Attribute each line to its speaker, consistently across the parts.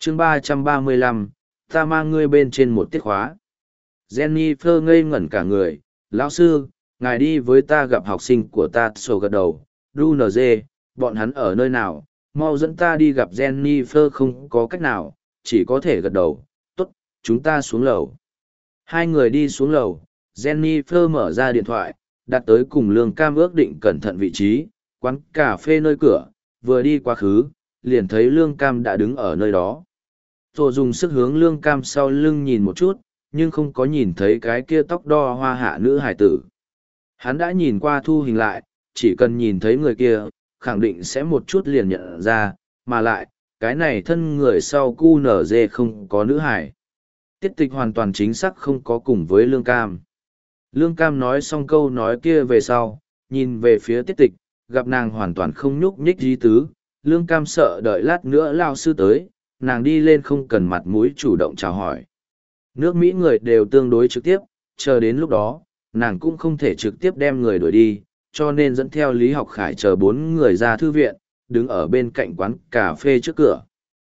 Speaker 1: chương 335, ta mang ngươi bên trên một tiết khóa. Jennifer ngây ngẩn cả người, lão sư, ngài đi với ta gặp học sinh của ta sổ gật đầu, RUNZ, bọn hắn ở nơi nào, mau dẫn ta đi gặp Jennifer không có cách nào, chỉ có thể gật đầu, tốt, chúng ta xuống lầu. Hai người đi xuống lầu, Jennifer mở ra điện thoại, đặt tới cùng Lương Cam ước định cẩn thận vị trí, quán cà phê nơi cửa, vừa đi quá khứ, liền thấy Lương Cam đã đứng ở nơi đó. Rồi dùng sức hướng Lương Cam sau lưng nhìn một chút, nhưng không có nhìn thấy cái kia tóc đo hoa hạ nữ hải tử. Hắn đã nhìn qua thu hình lại, chỉ cần nhìn thấy người kia, khẳng định sẽ một chút liền nhận ra, mà lại, cái này thân người sau cu nở dê không có nữ hải. Tiết tịch hoàn toàn chính xác không có cùng với Lương Cam. Lương Cam nói xong câu nói kia về sau, nhìn về phía tiết tịch, gặp nàng hoàn toàn không nhúc nhích gì tứ. Lương Cam sợ đợi lát nữa lao sư tới, nàng đi lên không cần mặt mũi chủ động chào hỏi. Nước Mỹ người đều tương đối trực tiếp, chờ đến lúc đó, nàng cũng không thể trực tiếp đem người đuổi đi, cho nên dẫn theo Lý Học Khải chờ 4 người ra thư viện, đứng ở bên cạnh quán cà phê trước cửa.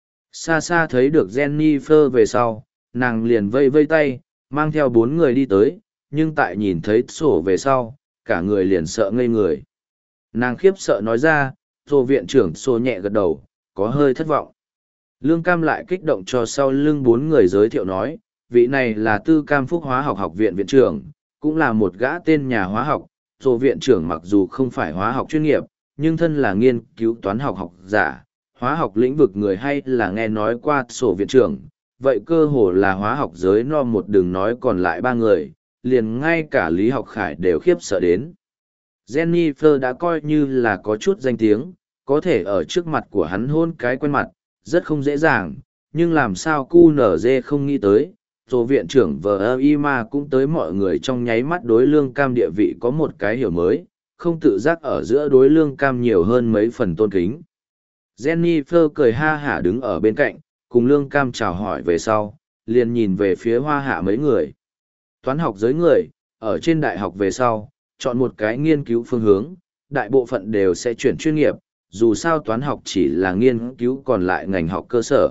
Speaker 1: Xa xa thấy được Jennifer về sau, nàng liền vây vây tay, mang theo 4 người đi tới, nhưng tại nhìn thấy sổ về sau, cả người liền sợ ngây người. Nàng khiếp sợ nói ra, rồi viện trưởng sổ nhẹ gật đầu, có hơi thất vọng. Lương Cam lại kích động cho sau lưng 4 người giới thiệu nói, vị này là Tư Cam Phúc Hóa học học viện viện trưởng, cũng là một gã tên nhà hóa học. Rồi viện trưởng mặc dù không phải hóa học chuyên nghiệp, nhưng thân là nghiên cứu toán học học giả, hóa học lĩnh vực người hay là nghe nói qua sổ viện trưởng, vậy cơ hồ là hóa học giới no một đường nói còn lại 3 người, liền ngay cả Lý Học Khải đều khiếp sợ đến. Jennifer đã coi như là có chút danh tiếng, có thể ở trước mặt của hắn hôn cái quen mặt, rất không dễ dàng, nhưng làm sao QNZ không nghĩ tới, rồi viện trưởng VIMA cũng tới mọi người trong nháy mắt đối Lương Cam địa vị có một cái hiểu mới, không tự giác ở giữa đối Lương Cam nhiều hơn mấy phần tôn kính. Jennifer cười ha hả đứng ở bên cạnh, cùng Lương Cam chào hỏi về sau, liền nhìn về phía hoa hạ mấy người. Toán học giới người, ở trên đại học về sau, chọn một cái nghiên cứu phương hướng, đại bộ phận đều sẽ chuyển chuyên nghiệp, dù sao toán học chỉ là nghiên cứu còn lại ngành học cơ sở.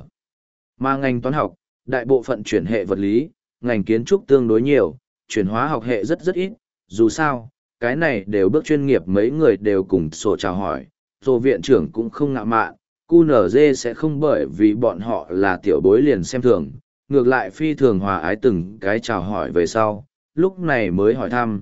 Speaker 1: Mà ngành toán học, đại bộ phận chuyển hệ vật lý, ngành kiến trúc tương đối nhiều, chuyển hóa học hệ rất rất ít, dù sao, cái này đều bước chuyên nghiệp mấy người đều cùng sổ chào hỏi, rồi viện trưởng cũng không ngạ mạn, QNZ sẽ không bởi vì bọn họ là tiểu bối liền xem thường, ngược lại phi thường hòa ái từng cái chào hỏi về sau, lúc này mới hỏi thăm,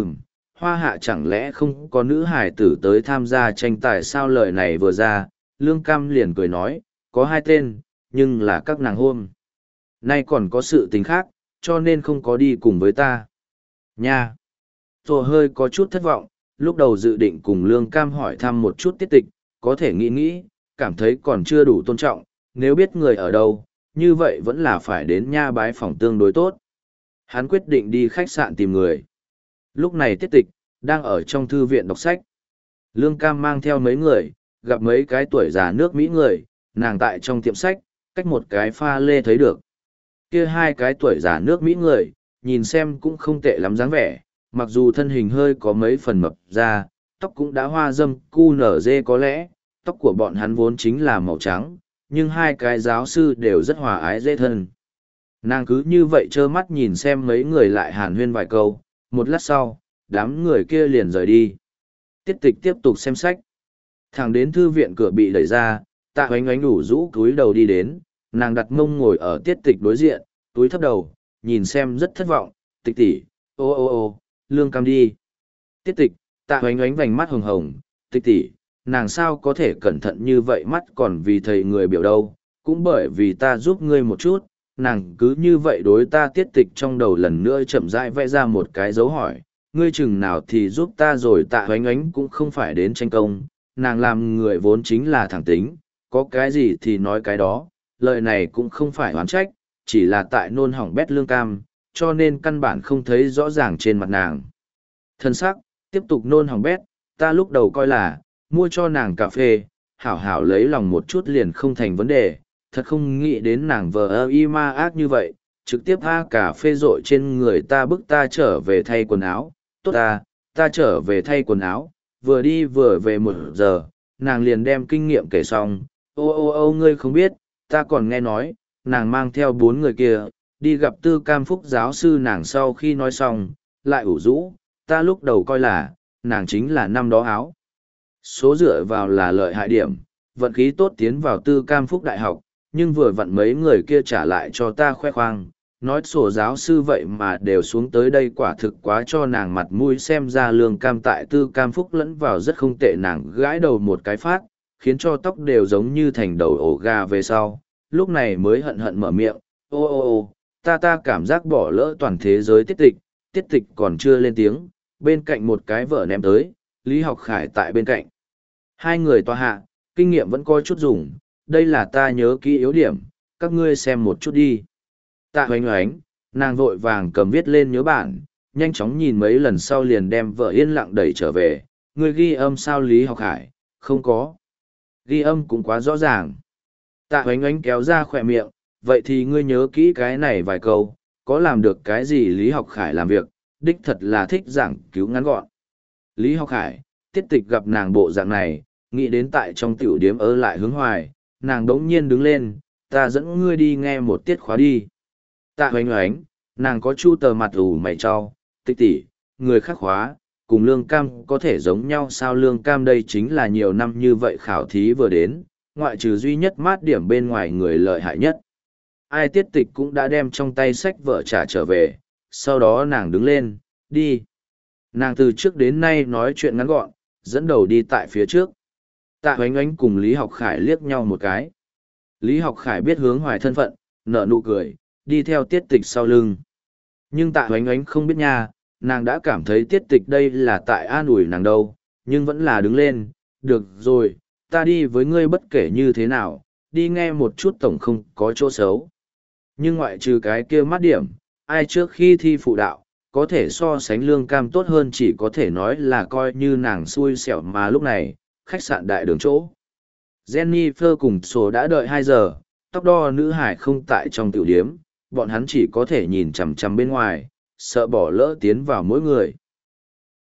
Speaker 1: hoa hạ chẳng lẽ không có nữ hải tử tới tham gia tranh tài sao lời này vừa ra, Lương Cam liền cười nói, có 2 tên, nhưng là các nàng hôm nay còn có sự tình khác, cho nên không có đi cùng với ta. Nha! Rồi hơi có chút thất vọng, lúc đầu dự định cùng Lương Cam hỏi thăm một chút tiết tịch, có thể nghĩ, cảm thấy còn chưa đủ tôn trọng, nếu biết người ở đâu, như vậy vẫn là phải đến nha bái phòng tương đối tốt. Hắn quyết định đi khách sạn tìm người. Lúc này tiết tịch, đang ở trong thư viện đọc sách. Lương Cam mang theo mấy người, gặp mấy cái tuổi già nước Mỹ người, nàng tại trong tiệm sách, cách một cái pha lê thấy được. Kia 2 cái tuổi già nước Mỹ người, nhìn xem cũng không tệ lắm dáng vẻ, mặc dù thân hình hơi có mấy phần mập ra, tóc cũng đã hoa râm QNZ có lẽ, tóc của bọn hắn vốn chính là màu trắng, nhưng 2 cái giáo sư đều rất hòa ái dễ thân. Nàng cứ như vậy trơ mắt nhìn xem mấy người lại hàn huyên vài câu, một lát sau, đám người kia liền rời đi. Tiết tịch tiếp tục xem sách. Thẳng đến thư viện cửa bị đẩy ra, Tạ Hoánh Oánh đủ rũ cúi đầu đi đến, nàng đặt mông ngồi ở tiết tịch đối diện, túi thấp đầu, nhìn xem rất thất vọng, tịch tỷ, ô, Lương Cam đi. Tiết tịch, Tạ Hoánh Oánh vành mắt hồng hồng, tịch tỷ, nàng sao có thể cẩn thận như vậy mắt còn vì thầy người biểu đâu, cũng bởi vì ta giúp ngươi một chút, nàng cứ như vậy đối ta tiết tịch trong đầu lần nữa chậm rãi vẽ ra một cái dấu hỏi, ngươi chừng nào thì giúp ta rồi. Tạ Hoánh Oánh cũng không phải đến tranh công, nàng làm người vốn chính là thẳng tính, có cái gì thì nói cái đó, lời này cũng không phải oán trách, chỉ là tại nôn hỏng bét Lương Cam, cho nên căn bản không thấy rõ ràng trên mặt nàng. Thân sắc, tiếp tục nôn hỏng bét, ta lúc đầu coi là, mua cho nàng cà phê, hảo hảo lấy lòng một chút liền không thành vấn đề, thật không nghĩ đến nàng vờ y ma ác như vậy, trực tiếp tha cà phê rội trên người ta bức ta trở về thay quần áo, tốt ta trở về thay quần áo, vừa đi vừa về 1 giờ, nàng liền đem kinh nghiệm kể xong, ô ngươi không biết, ta còn nghe nói, nàng mang theo 4 người kia, đi gặp Tư Cam Phúc giáo sư nàng. Sau khi nói xong, lại ủ rũ, ta lúc đầu coi là, nàng chính là năm đó áo. Số dựa vào là lợi hại điểm, vận khí tốt tiến vào Tư Cam Phúc đại học, nhưng vừa vặn mấy người kia trả lại cho ta khoe khoang, nói sổ giáo sư vậy mà đều xuống tới đây, quả thực quá cho nàng mặt mũi. Xem ra Lương Cam tại Tư Cam Phúc lẫn vào rất không tệ. Nàng gãi đầu một cái phát, khiến cho tóc đều giống như thành đầu ổ gà về sau, lúc này mới hận hận mở miệng, ô, ta cảm giác bỏ lỡ toàn thế giới. Tiết tịch còn chưa lên tiếng, bên cạnh một cái vợ ném tới, Lý Học Khải tại bên cạnh. Hai người tòa hạ, kinh nghiệm vẫn có chút dùng, đây là ta nhớ kỹ yếu điểm, các ngươi xem một chút đi. Tạ hoánh oánh, nàng vội vàng cầm viết lên nhớ bản, nhanh chóng nhìn mấy lần sau liền đem vợ yên lặng đẩy trở về. Ngươi ghi âm sao Lý Học Khải? Không có. Ghi âm cũng quá rõ ràng. Tạ hoánh oánh kéo ra khỏe miệng, vậy thì ngươi nhớ kỹ cái này vài câu, có làm được cái gì? Lý Học Khải làm việc, đích thật là thích giảng cứu ngắn gọn. Lý Học Khải, Tiết Tịch gặp nàng bộ dạng này, nghĩ đến tại trong tiểu điếm ở lại hướng hoài, nàng đống nhiên đứng lên, ta dẫn ngươi đi nghe một tiết khóa đi. Tạ hoánh oánh, nàng có chu tờ mặt ủ mày cho, Tịch tỷ, người khác khóa, cùng Lương Cam có thể giống nhau sao? Lương Cam đây chính là nhiều năm như vậy khảo thí vừa đến, ngoại trừ duy nhất mát điểm bên ngoài người lợi hại nhất. Ai Tiết Tịch cũng đã đem trong tay sách vợ trả trở về, sau đó nàng đứng lên, đi. Nàng từ trước đến nay nói chuyện ngắn gọn, dẫn đầu đi tại phía trước. Tạ hoánh oánh cùng Lý Học Khải liếc nhau một cái. Lý Học Khải biết hướng hoài thân phận, nở nụ cười, đi theo Tiết Tịch sau lưng. Nhưng Tạ hoánh oánh không biết nha, nàng đã cảm thấy Tiết Tịch đây là tại an ủi nàng đâu, nhưng vẫn là đứng lên, được rồi, ta đi với ngươi bất kể như thế nào, đi nghe một chút tổng không có chỗ xấu. Nhưng ngoại trừ cái kia mắt điểm, ai trước khi thi phụ đạo, có thể so sánh Lương Cam tốt hơn, chỉ có thể nói là coi như nàng xui xẻo. Mà lúc này, khách sạn đại đường chỗ. Jennifer cùng số đã đợi 2 giờ, tóc đo nữ hải không tại trong tiểu điếm, bọn hắn chỉ có thể nhìn chằm chằm bên ngoài, sợ bỏ lỡ tiến vào mỗi người.